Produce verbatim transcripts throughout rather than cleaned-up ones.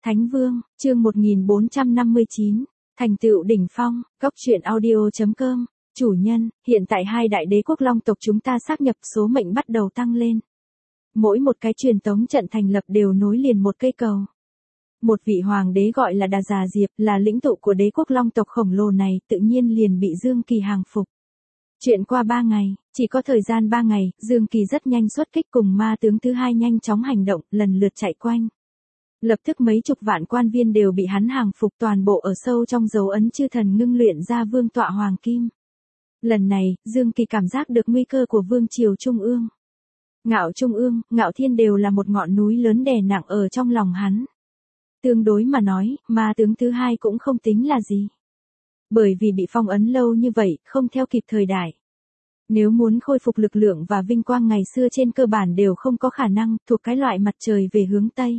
Thánh Vương, chương một nghìn bốn trăm năm mươi chín, thành tựu đỉnh phong, góc truyện audio.com, chủ nhân, hiện tại hai đại đế quốc long tộc chúng ta xác nhập số mệnh bắt đầu tăng lên. Mỗi một cái truyền tống trận thành lập đều nối liền một cây cầu. Một vị hoàng đế gọi là Đà Già Diệp là lĩnh tụ của đế quốc long tộc khổng lồ này tự nhiên liền bị Dương Kỳ hàng phục. Chuyện qua ba ngày, chỉ có thời gian ba ngày, Dương Kỳ rất nhanh xuất kích cùng ma tướng thứ hai nhanh chóng hành động, lần lượt chạy quanh. Lập tức mấy chục vạn quan viên đều bị hắn hàng phục, toàn bộ ở sâu trong dấu ấn chư thần ngưng luyện ra vương tọa hoàng kim. Lần này, Dương Kỳ cảm giác được nguy cơ của vương triều Trung ương. Ngạo Trung ương, Ngạo Thiên đều là một ngọn núi lớn đè nặng ở trong lòng hắn. Tương đối mà nói, ma tướng thứ hai cũng không tính là gì. Bởi vì bị phong ấn lâu như vậy, không theo kịp thời đại. Nếu muốn khôi phục lực lượng và vinh quang ngày xưa trên cơ bản đều không có khả năng, thuộc cái loại mặt trời về hướng Tây.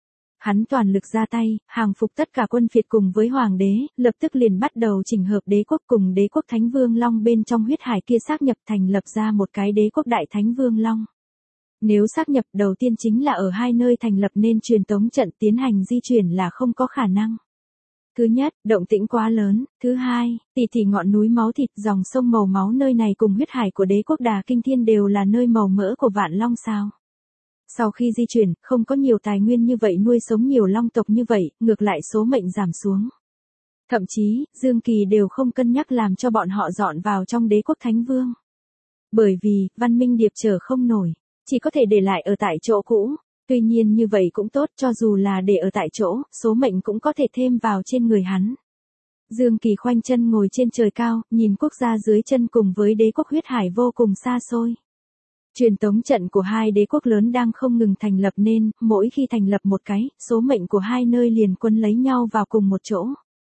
Hắn toàn lực ra tay, hàng phục tất cả quân phiệt cùng với hoàng đế, lập tức liền bắt đầu chỉnh hợp đế quốc cùng đế quốc Thánh Vương Long bên trong huyết hải kia xác nhập thành lập ra một cái đế quốc Đại Thánh Vương Long. Nếu xác nhập đầu tiên chính là ở hai nơi thành lập nên truyền tống trận tiến hành di chuyển là không có khả năng. Thứ nhất, động tĩnh quá lớn, thứ hai, tỷ tỷ ngọn núi máu thịt dòng sông màu máu nơi này cùng huyết hải của đế quốc Đà Kinh Thiên đều là nơi màu mỡ của vạn long sao. Sau khi di chuyển, không có nhiều tài nguyên như vậy nuôi sống nhiều long tộc như vậy, ngược lại số mệnh giảm xuống. Thậm chí, Dương Kỳ đều không cân nhắc làm cho bọn họ dọn vào trong đế quốc Thánh Vương. Bởi vì, văn minh điệp trở không nổi, chỉ có thể để lại ở tại chỗ cũ. Tuy nhiên như vậy cũng tốt, cho dù là để ở tại chỗ, số mệnh cũng có thể thêm vào trên người hắn. Dương Kỳ khoanh chân ngồi trên trời cao, nhìn quốc gia dưới chân cùng với đế quốc huyết hải vô cùng xa xôi. Truyền tống trận của hai đế quốc lớn đang không ngừng thành lập nên, mỗi khi thành lập một cái, số mệnh của hai nơi liền quân lấy nhau vào cùng một chỗ.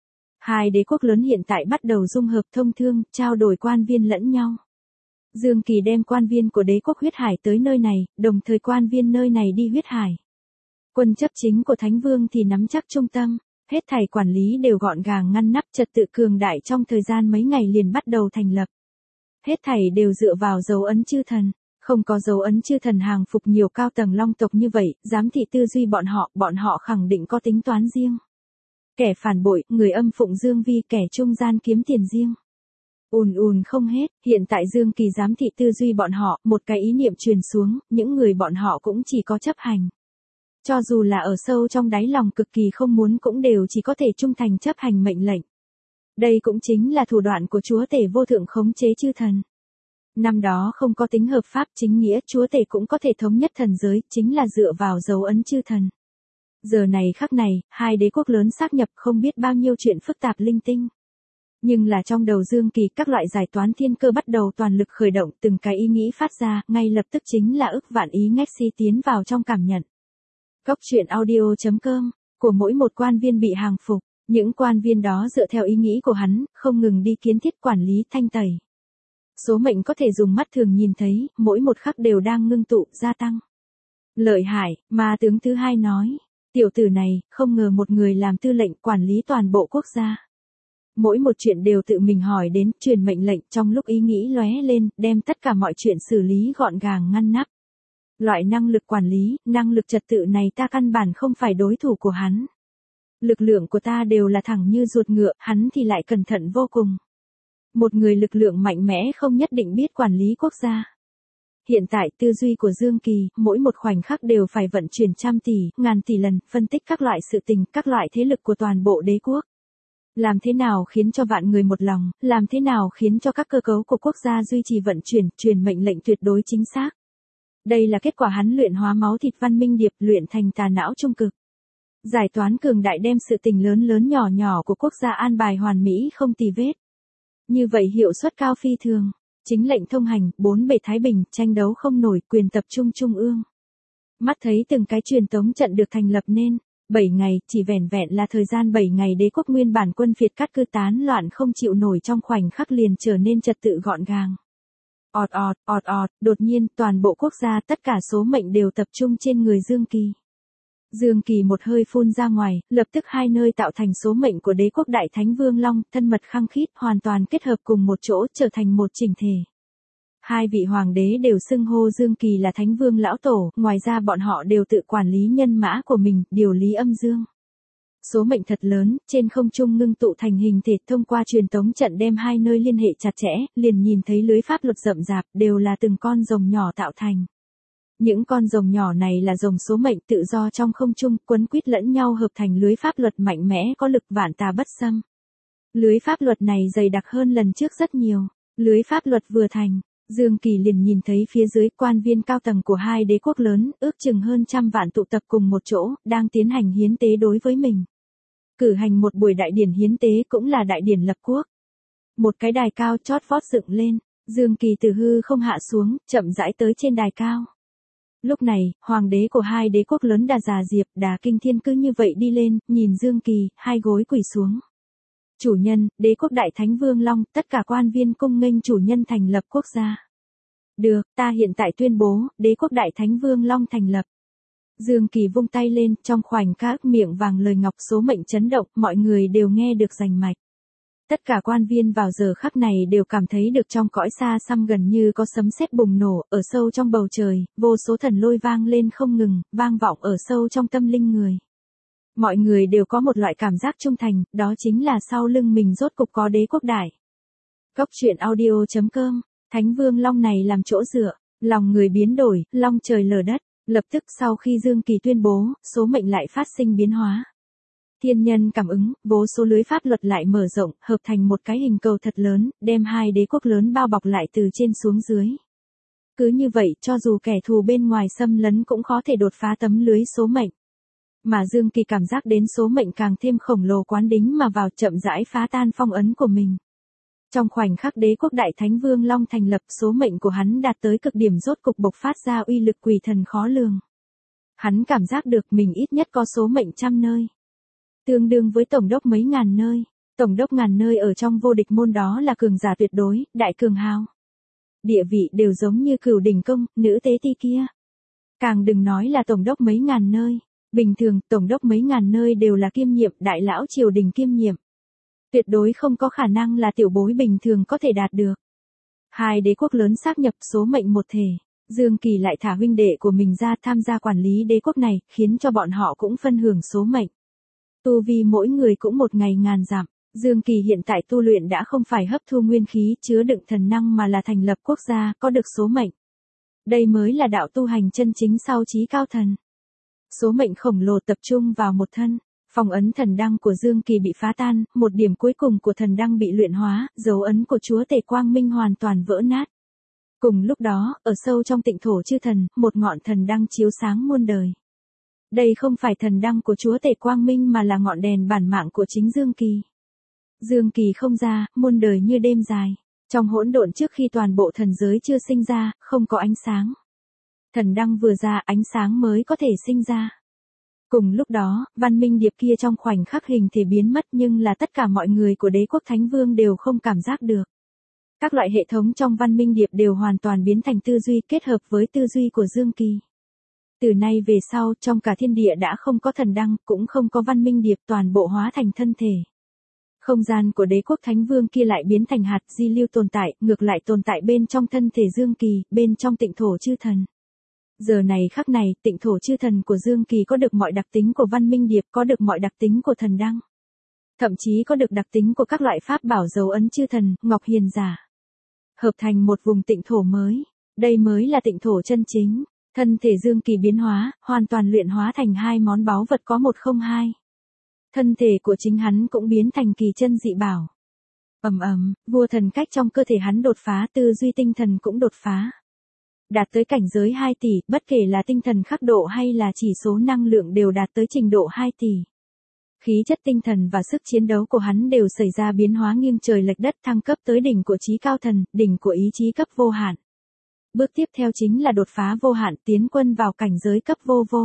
Hai đế quốc lớn hiện tại bắt đầu dung hợp thông thương, trao đổi quan viên lẫn nhau. Dương Kỳ đem quan viên của đế quốc huyết hải tới nơi này, đồng thời quan viên nơi này đi huyết hải. Quân chấp chính của Thánh Vương thì nắm chắc trung tâm, hết thảy quản lý đều gọn gàng ngăn nắp, trật tự cường đại trong thời gian mấy ngày liền bắt đầu thành lập. Hết thảy đều dựa vào dấu ấn chư thần, không có dấu ấn chư thần hàng phục nhiều cao tầng long tộc như vậy, giám thị tư duy bọn họ, bọn họ khẳng định có tính toán riêng. Kẻ phản bội, người âm phụng Dương Vi, kẻ trung gian kiếm tiền riêng. Ùn ùn không hết, hiện tại Dương Kỳ giám thị tư duy bọn họ, một cái ý niệm truyền xuống, những người bọn họ cũng chỉ có chấp hành. Cho dù là ở sâu trong đáy lòng cực kỳ không muốn cũng đều chỉ có thể trung thành chấp hành mệnh lệnh. Đây cũng chính là thủ đoạn của chúa tể vô thượng khống chế chư thần. Năm đó không có tính hợp pháp chính nghĩa, chúa tể cũng có thể thống nhất thần giới, chính là dựa vào dấu ấn chư thần. Giờ này khắc này, hai đế quốc lớn xác nhập không biết bao nhiêu chuyện phức tạp linh tinh. Nhưng là trong đầu Dương Kỳ các loại giải toán thiên cơ bắt đầu toàn lực khởi động, từng cái ý nghĩ phát ra, ngay lập tức chính là ức vạn ý ngách si tiến vào trong cảm nhận. Góc truyện audio.com, của mỗi một quan viên bị hàng phục, những quan viên đó dựa theo ý nghĩ của hắn, không ngừng đi kiến thiết quản lý thanh tẩy. Số mệnh có thể dùng mắt thường nhìn thấy, mỗi một khắc đều đang ngưng tụ, gia tăng. Lợi hại, ma tướng thứ hai nói, tiểu tử này, không ngờ một người làm tư lệnh quản lý toàn bộ quốc gia. Mỗi một chuyện đều tự mình hỏi đến, truyền mệnh lệnh trong lúc ý nghĩ lóe lên, đem tất cả mọi chuyện xử lý gọn gàng ngăn nắp. Loại năng lực quản lý, năng lực trật tự này ta căn bản không phải đối thủ của hắn. Lực lượng của ta đều là thẳng như ruột ngựa, hắn thì lại cẩn thận vô cùng. Một người lực lượng mạnh mẽ không nhất định biết quản lý quốc gia. Hiện tại tư duy của Dương Kỳ, mỗi một khoảnh khắc đều phải vận chuyển trăm tỷ, ngàn tỷ lần, phân tích các loại sự tình, các loại thế lực của toàn bộ đế quốc. Làm thế nào khiến cho vạn người một lòng, làm thế nào khiến cho các cơ cấu của quốc gia duy trì vận chuyển, truyền mệnh lệnh tuyệt đối chính xác. Đây là kết quả hắn luyện hóa máu thịt văn minh điệp, luyện thành tà não trung cực. Giải toán cường đại đem sự tình lớn lớn nhỏ nhỏ của quốc gia an bài hoàn mỹ không tì vết. Như vậy hiệu suất cao phi thường, chính lệnh thông hành, bốn bề thái bình, tranh đấu không nổi, quyền tập trung trung ương. Mắt thấy từng cái truyền tống trận được thành lập nên, bảy ngày, chỉ vẻn vẹn là thời gian bảy ngày đế quốc nguyên bản quân phiệt cát cư tán loạn không chịu nổi trong khoảnh khắc liền trở nên trật tự gọn gàng. Ọt ọt, ọt ọt, đột nhiên toàn bộ quốc gia tất cả số mệnh đều tập trung trên người Dương Kỳ. Dương Kỳ một hơi phun ra ngoài, lập tức hai nơi tạo thành số mệnh của đế quốc Đại Thánh Vương Long, thân mật khăng khít, hoàn toàn kết hợp cùng một chỗ trở thành một chỉnh thể. Hai vị hoàng đế đều xưng hô Dương Kỳ là Thánh Vương lão tổ, ngoài ra bọn họ đều tự quản lý nhân mã của mình, điều lý âm dương. Số mệnh thật lớn, trên không trung ngưng tụ thành hình thể, thông qua truyền tống trận đem hai nơi liên hệ chặt chẽ, liền nhìn thấy lưới pháp luật rậm rạp, đều là từng con rồng nhỏ tạo thành. Những con rồng nhỏ này là rồng số mệnh tự do trong không trung, quấn quýt lẫn nhau hợp thành lưới pháp luật mạnh mẽ có lực vạn tà bất xâm. Lưới pháp luật này dày đặc hơn lần trước rất nhiều. Lưới pháp luật vừa thành, Dương Kỳ liền nhìn thấy phía dưới quan viên cao tầng của hai đế quốc lớn, ước chừng hơn trăm vạn tụ tập cùng một chỗ, đang tiến hành hiến tế đối với mình. Cử hành một buổi đại điển hiến tế cũng là đại điển lập quốc. Một cái đài cao chót vót dựng lên, Dương Kỳ từ hư không hạ xuống, chậm rãi tới trên đài cao. Lúc này, hoàng đế của hai đế quốc lớn Đà Già Diệp, Đà Kinh Thiên cứ như vậy đi lên, nhìn Dương Kỳ, hai gối quỳ xuống. Chủ nhân, đế quốc đại thánh Vương Long, tất cả quan viên cung nghênh chủ nhân thành lập quốc gia. Được, ta hiện tại tuyên bố, đế quốc đại thánh Vương Long thành lập. Dương Kỳ vung tay lên, trong khoảnh khắc miệng vàng lời ngọc số mệnh chấn động, mọi người đều nghe được rành mạch. Tất cả quan viên vào giờ khắc này đều cảm thấy được trong cõi xa xăm gần như có sấm sét bùng nổ, ở sâu trong bầu trời, vô số thần lôi vang lên không ngừng, vang vọng ở sâu trong tâm linh người. Mọi người đều có một loại cảm giác trung thành, đó chính là sau lưng mình rốt cục có đế quốc đại. Góc truyện audio chấm com, Thánh Vương Long này làm chỗ dựa, lòng người biến đổi, long trời lở đất, lập tức sau khi Dương Kỳ tuyên bố, số mệnh lại phát sinh biến hóa. Thiên nhân cảm ứng, vô số lưới pháp luật lại mở rộng, hợp thành một cái hình cầu thật lớn, đem hai đế quốc lớn bao bọc lại từ trên xuống dưới. Cứ như vậy, cho dù kẻ thù bên ngoài xâm lấn cũng khó thể đột phá tấm lưới số mệnh. Mà Dương Kỳ cảm giác đến số mệnh càng thêm khổng lồ quán đính mà vào chậm rãi phá tan phong ấn của mình. Trong khoảnh khắc đế quốc đại thánh Vương Long thành lập, số mệnh của hắn đạt tới cực điểm, rốt cục bộc phát ra uy lực quỷ thần khó lường. Hắn cảm giác được mình ít nhất có số mệnh trăm nơi. Tương đương với tổng đốc mấy ngàn nơi. Tổng đốc ngàn nơi ở trong vô địch môn đó là cường giả tuyệt đối, đại cường hào. Địa vị đều giống như Cửu Đỉnh Công, nữ tế ti kia. Càng đừng nói là tổng đốc mấy ngàn nơi. Bình thường, tổng đốc mấy ngàn nơi đều là kiêm nhiệm, đại lão triều đình kiêm nhiệm. Tuyệt đối không có khả năng là tiểu bối bình thường có thể đạt được. Hai đế quốc lớn xác nhập số mệnh một thể. Dương Kỳ lại thả huynh đệ của mình ra tham gia quản lý đế quốc này, khiến cho bọn họ cũng phân hưởng số mệnh. Tu vi mỗi người cũng một ngày ngàn dặm. Dương Kỳ hiện tại tu luyện đã không phải hấp thu nguyên khí chứa đựng thần năng mà là thành lập quốc gia, có được số mệnh. Đây mới là đạo tu hành chân chính sau chí cao thần. Số mệnh khổng lồ tập trung vào một thân, phong ấn thần đăng của Dương Kỳ bị phá tan, một điểm cuối cùng của thần đăng bị luyện hóa, dấu ấn của Chúa Tể Quang Minh hoàn toàn vỡ nát. Cùng lúc đó, ở sâu trong tịnh thổ chư thần, một ngọn thần đăng chiếu sáng muôn đời. Đây không phải thần đăng của Chúa Tể Quang Minh mà là ngọn đèn bản mạng của chính Dương Kỳ. Dương Kỳ không ra, muôn đời như đêm dài. Trong hỗn độn trước khi toàn bộ thần giới chưa sinh ra, không có ánh sáng. Thần đăng vừa ra, ánh sáng mới có thể sinh ra. Cùng lúc đó, văn minh điệp kia trong khoảnh khắc hình thể biến mất, nhưng là tất cả mọi người của đế quốc Thánh Vương đều không cảm giác được. Các loại hệ thống trong văn minh điệp đều hoàn toàn biến thành tư duy kết hợp với tư duy của Dương Kỳ. Từ nay về sau, trong cả thiên địa đã không có thần đăng, cũng không có văn minh điệp, toàn bộ hóa thành thân thể. Không gian của đế quốc Thánh Vương kia lại biến thành hạt di lưu tồn tại, ngược lại tồn tại bên trong thân thể Dương Kỳ, bên trong tịnh thổ chư thần. Giờ này khắc này, tịnh thổ chư thần của Dương Kỳ có được mọi đặc tính của văn minh điệp, có được mọi đặc tính của thần đăng. Thậm chí có được đặc tính của các loại pháp bảo dấu ấn chư thần, ngọc hiền giả. Hợp thành một vùng tịnh thổ mới. Đây mới là tịnh thổ chân chính. Thân thể Dương Kỳ biến hóa, hoàn toàn luyện hóa thành hai món báu vật có một không hai. Thân thể của chính hắn cũng biến thành kỳ chân dị bảo. Ầm ầm, vua thần cách trong cơ thể hắn đột phá, tư duy tinh thần cũng đột phá. Đạt tới cảnh giới hai tỷ, bất kể là tinh thần khắc độ hay là chỉ số năng lượng đều đạt tới trình độ hai tỷ. Khí chất tinh thần và sức chiến đấu của hắn đều xảy ra biến hóa nghiêng trời lệch đất, thăng cấp tới đỉnh của chí cao thần, đỉnh của ý chí cấp vô hạn. Bước tiếp theo chính là đột phá vô hạn, tiến quân vào cảnh giới cấp vô vô.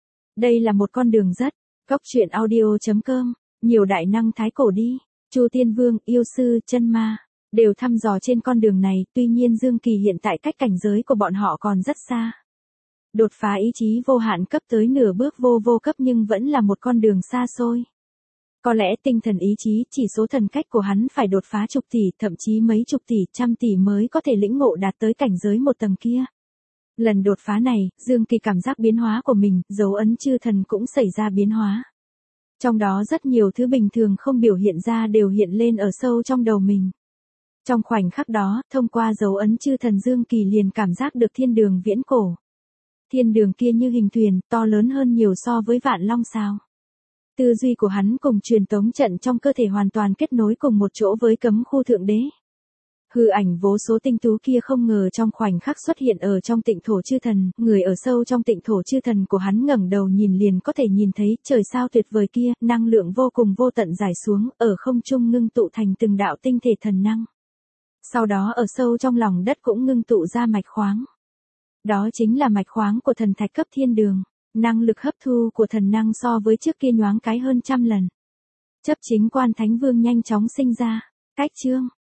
Đây là một con đường rất, góc truyện audio chấm com, nhiều đại năng thái cổ đi, Chu Tiên Vương, yêu sư, chân ma, đều thăm dò trên con đường này, tuy nhiên Dương Kỳ hiện tại cách cảnh giới của bọn họ còn rất xa. Đột phá ý chí vô hạn cấp tới nửa bước vô vô cấp nhưng vẫn là một con đường xa xôi. Có lẽ tinh thần ý chí, chỉ số thần cách của hắn phải đột phá chục tỷ, thậm chí mấy chục tỷ, trăm tỷ mới có thể lĩnh ngộ đạt tới cảnh giới một tầng kia. Lần đột phá này, Dương Kỳ cảm giác biến hóa của mình, dấu ấn chư thần cũng xảy ra biến hóa. Trong đó rất nhiều thứ bình thường không biểu hiện ra đều hiện lên ở sâu trong đầu mình. Trong khoảnh khắc đó, thông qua dấu ấn chư thần Dương Kỳ liền cảm giác được thiên đường viễn cổ. Thiên đường kia như hình thuyền, to lớn hơn nhiều so với vạn long sao. Tư duy của hắn cùng truyền tống trận trong cơ thể hoàn toàn kết nối cùng một chỗ với cấm khu thượng đế. Hư ảnh vô số tinh tú kia không ngờ trong khoảnh khắc xuất hiện ở trong tịnh thổ chư thần, người ở sâu trong tịnh thổ chư thần của hắn ngẩng đầu nhìn liền có thể nhìn thấy trời sao tuyệt vời kia, năng lượng vô cùng vô tận rải xuống, ở không trung ngưng tụ thành từng đạo tinh thể thần năng. Sau đó ở sâu trong lòng đất cũng ngưng tụ ra mạch khoáng. Đó chính là mạch khoáng của thần thạch cấp thiên đường, năng lực hấp thu của thần năng so với trước kia nhoáng cái hơn trăm lần. Chấp chính quan thánh vương nhanh chóng sinh ra, cách chương.